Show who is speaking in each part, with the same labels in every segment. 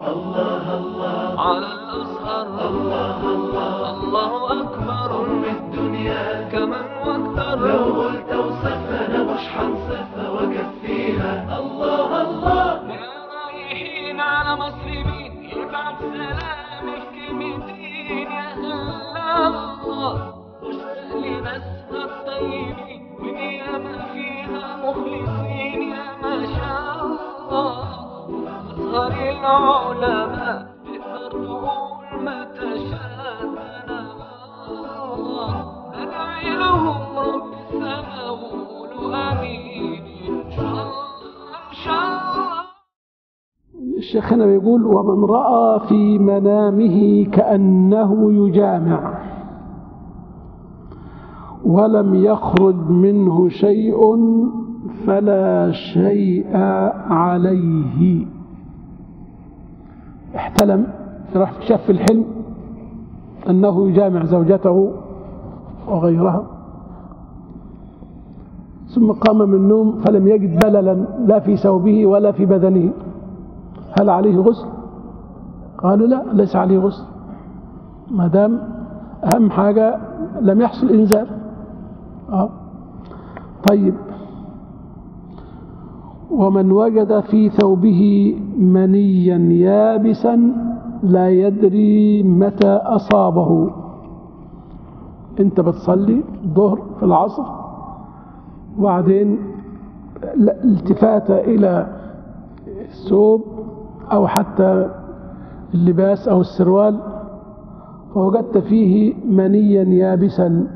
Speaker 1: الله الله على الأزهر، الله الله الله أكبر من الدنيا كمن واكثر. لو قلت اوصفها أنا مش هنصفها وأكفيها. الله الله يا رايحين على مصر مين يبعت سلام في كلمتين. يا الله مشتاق لناسها الطيبين ونياما فيها مخلصين. يا ما شاء الله أزهر العلماء تقدر تقول ما تشاء. أدعي لهم رب السماء وقولوا آمين إن شاء الله إن شاء الله.
Speaker 2: الشيخ هنا بيقول: ومن رأى في منامه كأنه يجامع ولم يخرج منه شيء فلا شيء عليه. احتلم، راح شاف في الحلم أنه يجامع زوجته وغيرها، ثم قام من النوم فلم يجد بللا لا في ثوبه ولا في بدنه. هل عليه غسل؟ قالوا لا، ليس عليه غسل ما دام أهم حاجة لم يحصل إنزال. طيب، ومن وجد في ثوبه منيا يابسا لا يدري متى أصابه. أنت بتصلي الظهر في العصر وبعدين التفات إلى الثوب أو حتى اللباس أو السروال فوجدت فيه منيا يابسا.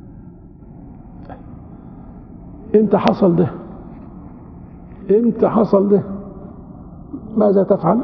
Speaker 2: امتى حصل ده؟ امتى حصل ده؟ ماذا تفعل؟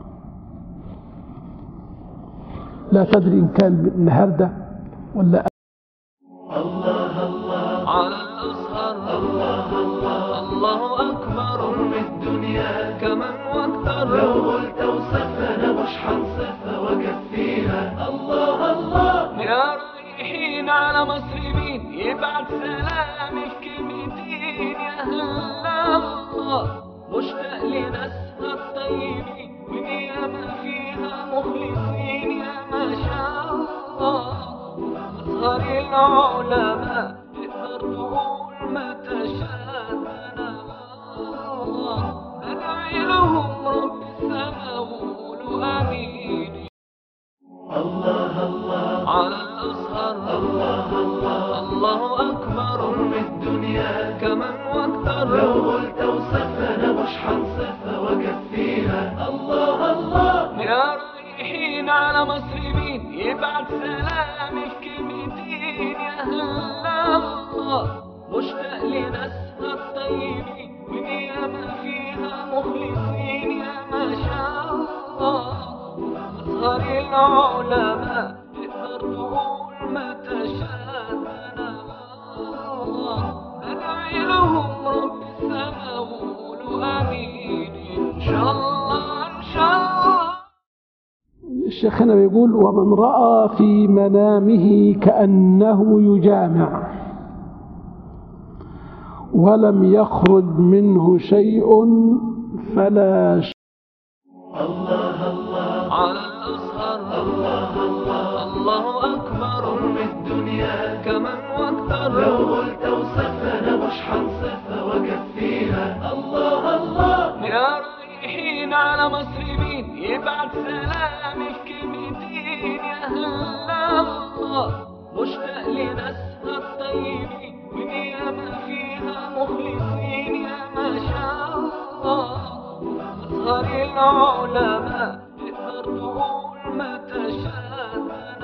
Speaker 2: لا تدري إن كان النهارده ولا.
Speaker 1: الله الله على الأزهر، الله الله الله أكبر من الدنيا كمن واكثر. لو قلت اوصفها أنا مش هنصفها وأكفيها. الله الله يا رايحين على مصر مين يبعت سلام في كلمتين. يا الله مشتاق لناسها الطيبين ونياما فيها مخلصين. يا ما شاء الله أزهر العلماء تقدر تقول ما تشاء. أدعي لهم رب السماء وقولوا آمين. الله الله على الأزهر، الله الله الله أكبر من الدنيا كمن واكثر. لو قلت اوصفها أنا مش هنصفها وأكفيها. الله الله يا رايحين على مصر مين يبعت سلام في كلمتين. يا الله مشتاق لناسها الطيبين ونياما فيها مخلصين. يا ما شاء الله أزهر العلماء تقدر تقول ما تشاء. أدعي لهم رب السماء وقولوا آمين إن شاء الله إن شاء الله.
Speaker 2: الشيخ هنا بيقول: ومن رأى في منامه كأنه يجامع ولم يخرج منه شيء فلا شيء.
Speaker 1: الله الله على الأزهر، الله الله الله أكبر من الدنيا كمن واكثر. لو قلت اوصفها أنا مش هنصفها وأكفيها. الله الله يا رايحين على مصر مين يبعت سلام في كلمتين. يا الله مشتاق لناسها الطيبين ونياما فيها مخلصين. يا ما شاء الله أزهر العلماء تقدر تقول ما تشاء.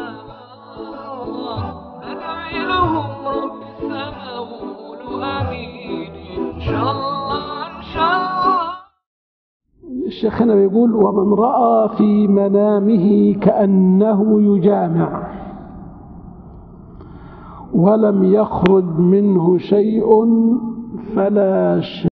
Speaker 1: أدعي لهم رب السماء وقولوا آمين إن شاء الله إن شاء الله.
Speaker 2: الشيخ هنا بيقول: ومن رأى في منامه كأنه يجامع ولم يخرج منه شيء فلا شيء